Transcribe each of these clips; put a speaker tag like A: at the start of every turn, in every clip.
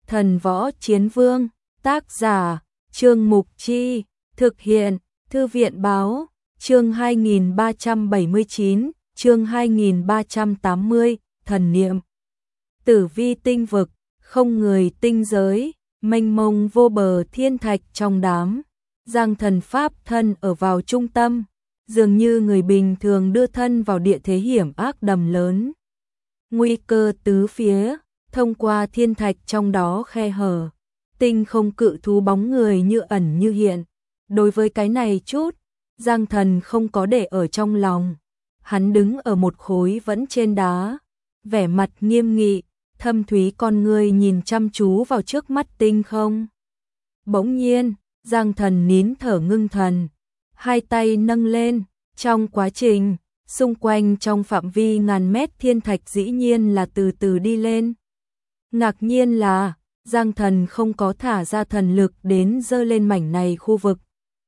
A: Thần Võ Chiến Vương, tác giả, Trương Mục Chi, thực hiện, Thư viện Báo, chương 2379, chương 2380, thần niệm. Tử vi tinh vực, không người tinh giới, mênh mông vô bờ thiên thạch trong đám. Giang thần pháp thân ở vào trung tâm, dường như người bình thường đưa thân vào địa thế hiểm ác đầm lớn. Nguy cơ tứ phía, thông qua thiên thạch trong đó khe hở, tinh không cự thú bóng người như ẩn như hiện. Đối với cái này chút, Giang thần không có để ở trong lòng. Hắn đứng ở một khối vẫn trên đá, vẻ mặt nghiêm nghị, thâm thúy con người nhìn chăm chú vào trước mắt tinh không. Bỗng nhiên, Giang thần nín thở ngưng thần, hai tay nâng lên, trong quá trình, xung quanh trong phạm vi ngàn mét thiên thạch dĩ nhiên là từ từ đi lên. Ngạc nhiên là, Giang thần không có thả ra thần lực đến dơ lên mảnh này khu vực.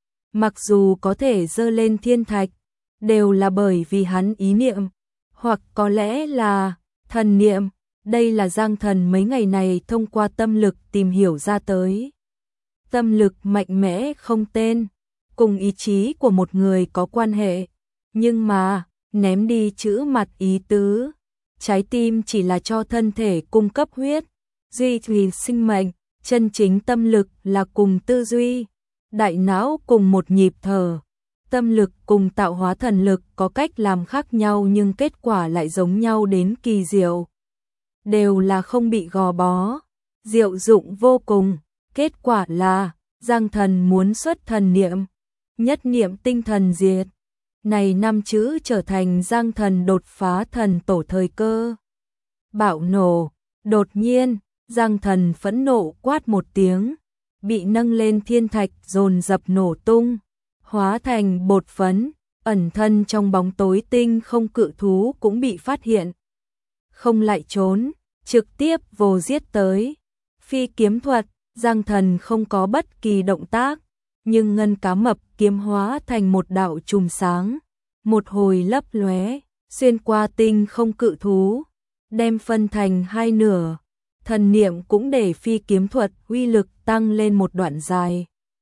A: Mặc dù có thể dơ lên thiên thạch, đều là bởi vì hắn ý niệm, hoặc có lẽ là thần niệm. Đây là Giang thần mấy ngày này thông qua tâm lực tìm hiểu ra tới. Tâm lực mạnh mẽ không tên, cùng ý chí của một người có quan hệ, nhưng mà, ném đi chữ mặt ý tứ. Trái tim chỉ là cho thân thể cung cấp huyết, duy trì sinh mệnh, chân chính tâm lực là cùng tư duy, đại não cùng một nhịp thở. Tâm lực cùng tạo hóa thần lực có cách làm khác nhau nhưng kết quả lại giống nhau đến kỳ diệu. Đều là không bị gò bó, diệu dụng vô cùng. Kết quả là, Giang thần muốn xuất thần niệm, nhất niệm tinh thần diệt. Này 5 chữ trở thành Giang thần đột phá thần tổ thời cơ. Bạo nổ, đột nhiên, Giang thần phẫn nộ quát một tiếng, bị nâng lên thiên thạch dồn dập nổ tung, hóa thành bột phấn, ẩn thân trong bóng tối tinh không cự thú cũng bị phát hiện. Không lại trốn, trực tiếp vồ giết tới. Phi kiếm thuật, Giang thần không có bất kỳ động tác, nhưng ngân cá mập kiếm hóa thành một đạo chùm sáng, một hồi lấp lóe, xuyên qua tinh không cự thú, đem phân thành hai nửa. Thần niệm cũng để phi kiếm thuật uy lực tăng lên một đoạn dài.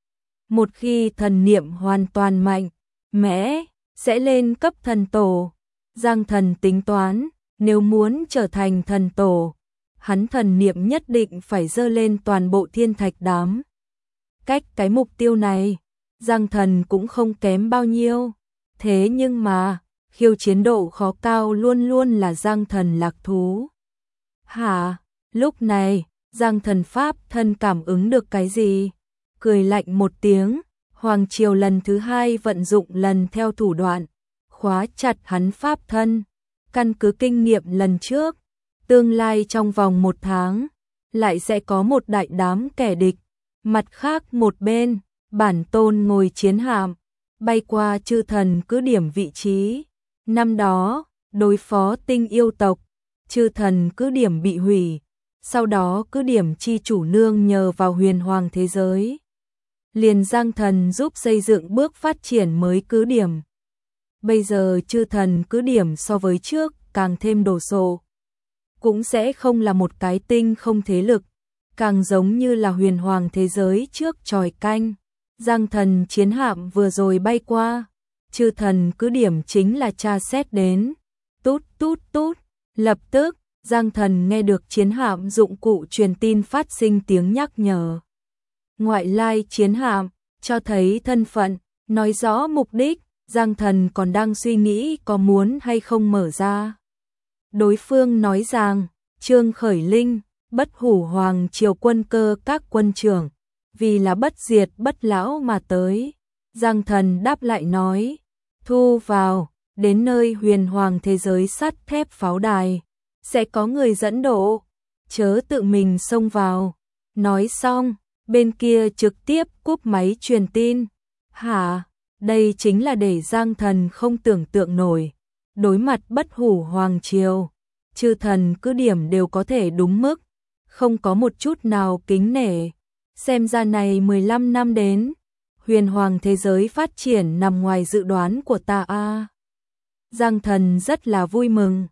A: Một khi thần niệm hoàn toàn mạnh mẽ, sẽ lên cấp thần tổ. Giang thần tính toán, nếu muốn trở thành thần tổ, hắn thần niệm nhất định phải dơ lên toàn bộ thiên thạch đám. Cách cái mục tiêu này, Giang thần cũng không kém bao nhiêu. Thế nhưng mà, khiêu chiến độ khó cao luôn luôn là Giang thần lạc thú. Hả? Lúc này, Giang thần pháp thân cảm ứng được cái gì? Cười lạnh một tiếng, Hoàng Triều lần thứ 2 vận dụng lần theo thủ đoạn, khóa chặt hắn pháp thân. Căn cứ kinh nghiệm lần trước, tương lai trong vòng 1 tháng, lại sẽ có một đại đám kẻ địch. Mặt khác một bên, bản tôn ngồi chiến hạm, bay qua chư thần cứ điểm vị trí. Năm đó, đối phó tinh yêu tộc, chư thần cứ điểm bị hủy. Sau đó cứ điểm chi chủ nương nhờ vào huyền hoàng thế giới. Liền Giang thần giúp xây dựng bước phát triển mới cứ điểm. Bây giờ chư thần cứ điểm so với trước càng thêm đồ sộ. Cũng sẽ không là một cái tinh không thế lực, càng giống như là huyền hoàng thế giới trước tròi canh. Giang thần chiến hạm vừa rồi bay qua, chư thần cứ điểm chính là tra xét đến. Tút tút tút, lập tức, Giang thần nghe được chiến hạm dụng cụ truyền tin phát sinh tiếng nhắc nhở. Ngoại lai chiến hạm, cho thấy thân phận, nói rõ mục đích, Giang thần còn đang suy nghĩ có muốn hay không mở ra. Đối phương nói rằng, Trương Khởi Linh, Bất Hủ Hoàng Triều quân cơ các quân trưởng, vì là bất diệt bất lão mà tới. Giang thần đáp lại nói, thu vào, đến nơi huyền hoàng thế giới sắt thép pháo đài, sẽ có người dẫn độ, chớ tự mình xông vào. Nói xong, bên kia trực tiếp cúp máy truyền tin. Hả? Đây chính là để Giang thần không tưởng tượng nổi. Đối mặt Bất Hủ Hoàng Triều, chư thần cứ điểm đều có thể đúng mức, không có một chút nào kính nể. Xem ra này 15 năm đến, huyền hoàng thế giới phát triển nằm ngoài dự đoán của ta a. Giang thần rất là vui mừng.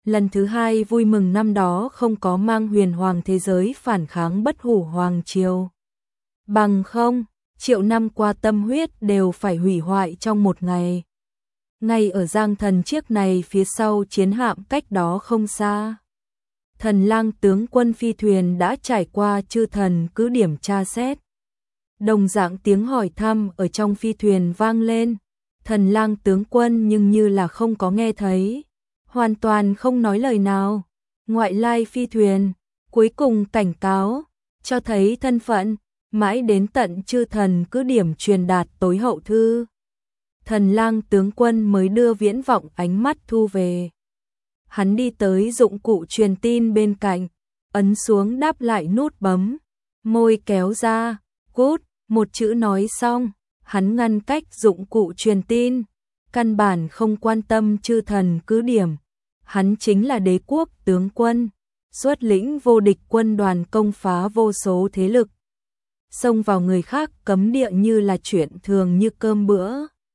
A: lần thứ hai vui mừng năm đó không có mang huyền hoàng thế giới phản kháng Bất Hủ Hoàng Triều. Bằng không, triệu năm qua tâm huyết đều phải hủy hoại trong một ngày. Ngay ở Giang Thần chiếc này phía sau chiến hạm cách đó không xa. Thần Lang tướng quân phi thuyền đã trải qua chư thần cứ điểm tra xét. Đồng dạng tiếng hỏi thăm ở trong phi thuyền vang lên. Thần Lang tướng quân nhưng như là không có nghe thấy, hoàn toàn không nói lời nào. Ngoại lai phi thuyền, cuối cùng cảnh cáo, cho thấy thân phận, mãi đến tận chư thần cứ điểm truyền đạt tối hậu thư. Thần Lang tướng quân mới đưa Viễn Vọng ánh mắt thu về. Hắn đi tới dụng cụ truyền tin bên cạnh, ấn xuống đáp lại nút bấm, môi kéo ra, cút, một chữ nói xong, hắn ngăn cách dụng cụ truyền tin, căn bản không quan tâm chư thần cứ điểm. Hắn chính là đế quốc tướng quân, xuất lĩnh vô địch quân đoàn công phá vô số thế lực. Xông vào người khác cấm địa như là chuyện thường như cơm bữa.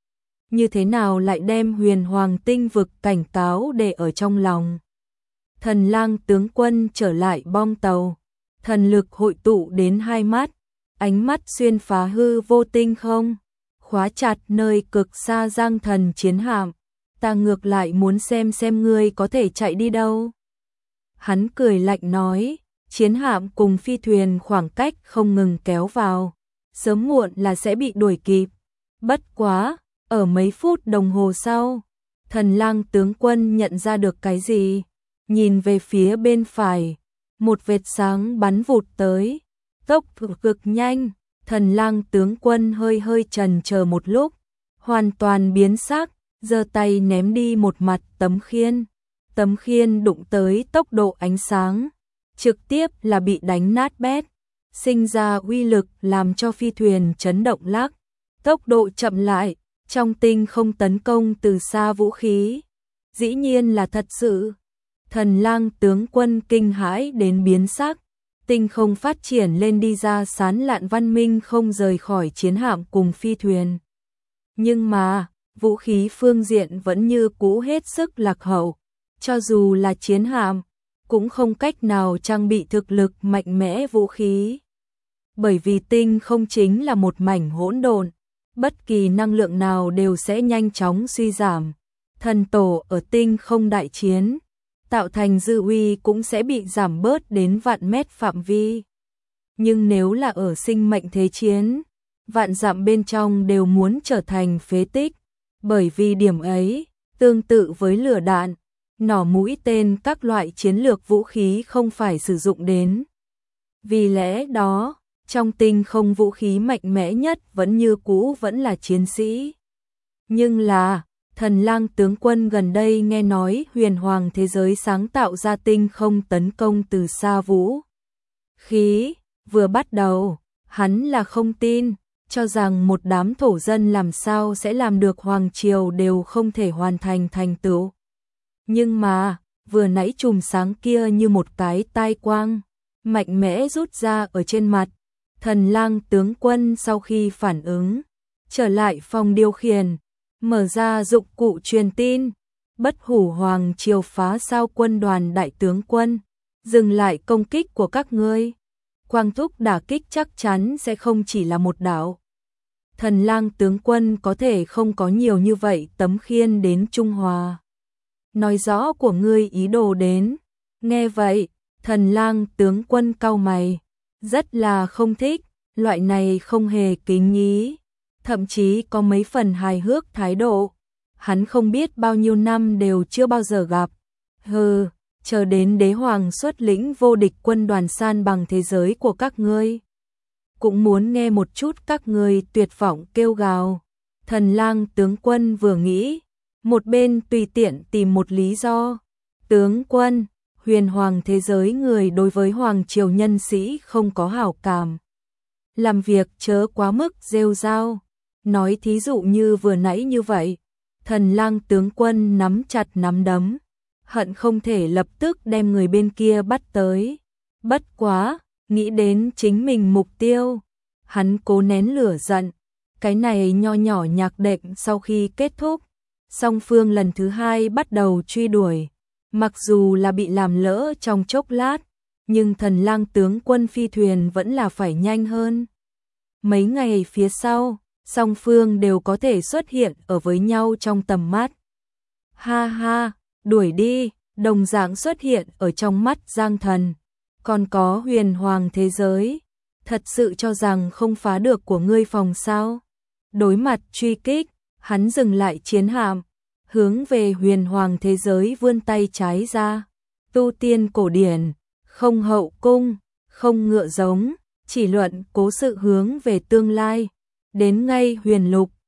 A: Như thế nào lại đem huyền hoàng tinh vực cảnh cáo để ở trong lòng. Thần Lang tướng quân trở lại bong tàu, thần lực hội tụ đến hai mắt, ánh mắt xuyên phá hư vô tinh không, khóa chặt nơi cực xa Giang Thần chiến hạm. Ta ngược lại muốn xem ngươi có thể chạy đi đâu. Hắn cười lạnh nói, chiến hạm cùng phi thuyền khoảng cách không ngừng kéo vào, sớm muộn là sẽ bị đuổi kịp. Bất quá, ở mấy phút đồng hồ sau, Thần Lang tướng quân nhận ra được cái gì, nhìn về phía bên phải, một vệt sáng bắn vụt tới, tốc độ cực nhanh. Thần Lang tướng quân hơi chần chờ một lúc, hoàn toàn biến sắc, giơ tay ném đi một mặt tấm khiên. Tấm khiên đụng tới tốc độ ánh sáng, trực tiếp là bị đánh nát bét, sinh ra uy lực làm cho phi thuyền chấn động lắc, tốc độ chậm lại, trong tinh không tấn công từ xa vũ khí. Dĩ nhiên là thật sự. Thần Lang tướng quân kinh hãi đến biến sắc, tinh không phát triển lên đi ra sán lạn văn minh không rời khỏi chiến hạm cùng phi thuyền. Nhưng mà, vũ khí phương diện vẫn như cũ hết sức lạc hậu, cho dù là chiến hạm, cũng không cách nào trang bị thực lực mạnh mẽ vũ khí. Bởi vì tinh không chính là một mảnh hỗn độn, bất kỳ năng lượng nào đều sẽ nhanh chóng suy giảm. Thần tổ ở tinh không đại chiến, tạo thành dư uy cũng sẽ bị giảm bớt đến vạn mét phạm vi. Nhưng nếu là ở sinh mệnh thế chiến, vạn dặm bên trong đều muốn trở thành phế tích, bởi vì điểm ấy, tương tự với lửa đạn, nỏ mũi tên các loại chiến lược vũ khí không phải sử dụng đến. Vì lẽ đó, trong tinh không vũ khí mạnh mẽ nhất vẫn như cũ vẫn là chiến sĩ. Nhưng là, Thần Lang tướng quân gần đây nghe nói huyền hoàng thế giới sáng tạo ra tinh không tấn công từ xa vũ khí. Vừa bắt đầu, hắn là không tin, cho rằng một đám thổ dân làm sao sẽ làm được hoàng triều đều không thể hoàn thành thành tựu. Nhưng mà, vừa nãy chùm sáng kia như một cái tai quang, mạnh mẽ rút ra ở trên mặt. Thần Lang tướng quân sau khi phản ứng, trở lại phòng điều khiển, mở ra dụng cụ truyền tin. Bất Hủ Hoàng triều phá sao quân đoàn đại tướng quân, dừng lại công kích của các ngươi. Quang thúc đả kích chắc chắn sẽ không chỉ là một đảo. Thần Lang tướng quân có thể không có nhiều như vậy tấm khiên đến Trung Hòa. Nói rõ của ngươi ý đồ đến. Nghe vậy, Thần Lang tướng quân cau mày, rất là không thích, loại này không hề kính ý, thậm chí có mấy phần hài hước thái độ. Hắn không biết bao nhiêu năm đều chưa bao giờ gặp. Hừ, chờ đến đế hoàng xuất lĩnh vô địch quân đoàn san bằng thế giới của các ngươi. Cũng muốn nghe một chút các ngươi tuyệt vọng kêu gào. Thần Lang tướng quân vừa nghĩ, một bên tùy tiện tìm một lý do. Tướng quân, huyền hoàng thế giới người đối với hoàng triều nhân sĩ không có hảo cảm. Làm việc chớ quá mức rêu rao. Nói thí dụ như vừa nãy như vậy. Thần Lang tướng quân nắm chặt nắm đấm, hận không thể lập tức đem người bên kia bắt tới. Bất quá, nghĩ đến chính mình mục tiêu, hắn cố nén lửa giận. Cái này nho nhỏ nhạc đệm sau khi kết thúc, song phương lần thứ hai bắt đầu truy đuổi. Mặc dù là bị làm lỡ trong chốc lát, nhưng Thần Lang tướng quân phi thuyền vẫn là phải nhanh hơn. Mấy ngày phía sau, song phương đều có thể xuất hiện ở với nhau trong tầm mắt. Ha ha, đuổi đi, đồng dạng xuất hiện ở trong mắt Giang Thần. Còn có huyền hoàng thế giới, thật sự cho rằng không phá được của ngươi phòng sao? Đối mặt truy kích, hắn dừng lại chiến hạm, hướng về huyền hoàng thế giới vươn tay trái ra. Tu tiên cổ điển, không hậu cung, không ngựa giống, chỉ luận cố sự hướng về tương lai. Đến ngay huyền lục,